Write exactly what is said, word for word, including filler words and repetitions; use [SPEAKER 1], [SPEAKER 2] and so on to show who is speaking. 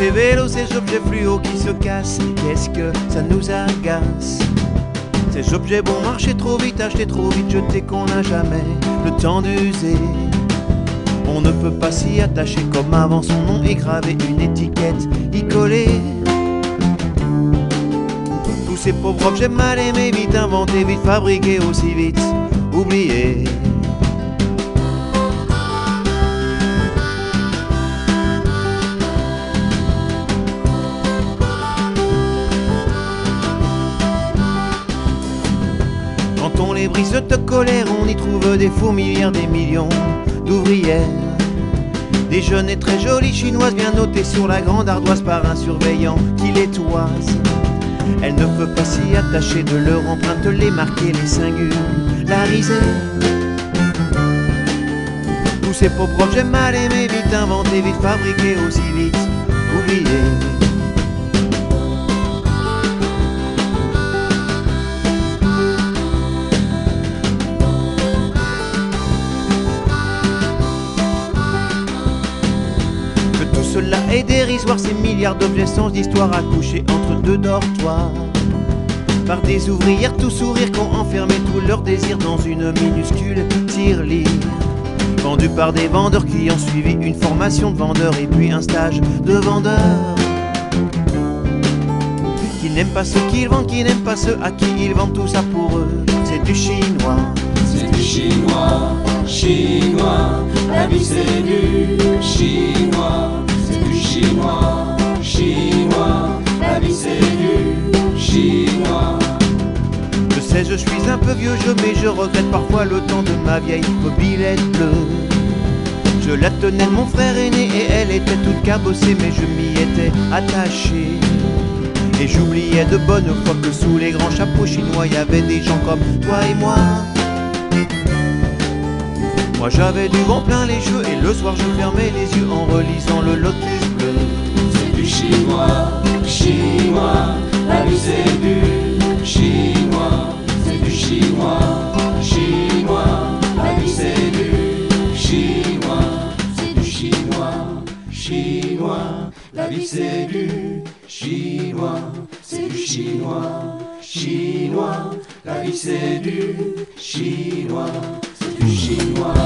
[SPEAKER 1] ces vélos, ces objets fluo qui se cassent, qu'est-ce que ça nous agace? Ces objets bon marcher trop vite, acheter trop vite, jeter qu'on n'a jamais le temps d'user. On ne peut pas s'y attacher comme avant, son nom est gravé, une étiquette y collée. Tous ces pauvres objets mal aimés, vite inventés, vite fabriqués, aussi vite oubliés. Quand on les brise de colère, on y trouve des fourmilières, des millions d'ouvrières. Des jeunes et très jolies chinoises bien notées sur la grande ardoise par un surveillant qui les toise. Elle ne peut pas s'y attacher, de leur empreinte les marquer, les singulariser. Tous ces pauvres objets mal aimés, vite inventés, vite fabriqués, aussi vite oubliés. Cela est dérisoire, ces milliards d'objets sans d'histoire accouchés entre deux dortoirs par des ouvrières tout sourire qui ont enfermé tout leur désir dans une minuscule tirelire. Vendus par des vendeurs qui ont suivi une formation de vendeurs et puis un stage de vendeurs. Qui n'aiment pas ceux qu'ils vendent, qui n'aiment pas ceux à qui ils vendent, tout ça pour eux, c'est du chinois.
[SPEAKER 2] C'est du chinois, chinois, la vie c'est du chinois. Chinois, chinois, la vie c'est du chinois.
[SPEAKER 1] Je sais, je suis un peu vieux jeu, mais je regrette parfois le temps de ma vieille mobilette bleue. Je la tenais de mon frère aîné et elle était toute cabossée, mais je m'y étais attaché. Et j'oubliais de bonne foi que sous les grands chapeaux chinois, il y avait des gens comme toi et moi. Moi j'avais du vent plein les cheveux et le soir je fermais les yeux en relisant le lotus bleu.
[SPEAKER 2] C'est du chinois, chinois, la vie c'est du chinois. C'est du chinois, chinois, la vie c'est du chinois. C'est du chinois, chinois, la vie c'est du chinois. C'est du chinois, chinois, la vie c'est du chinois. C'est du chinois.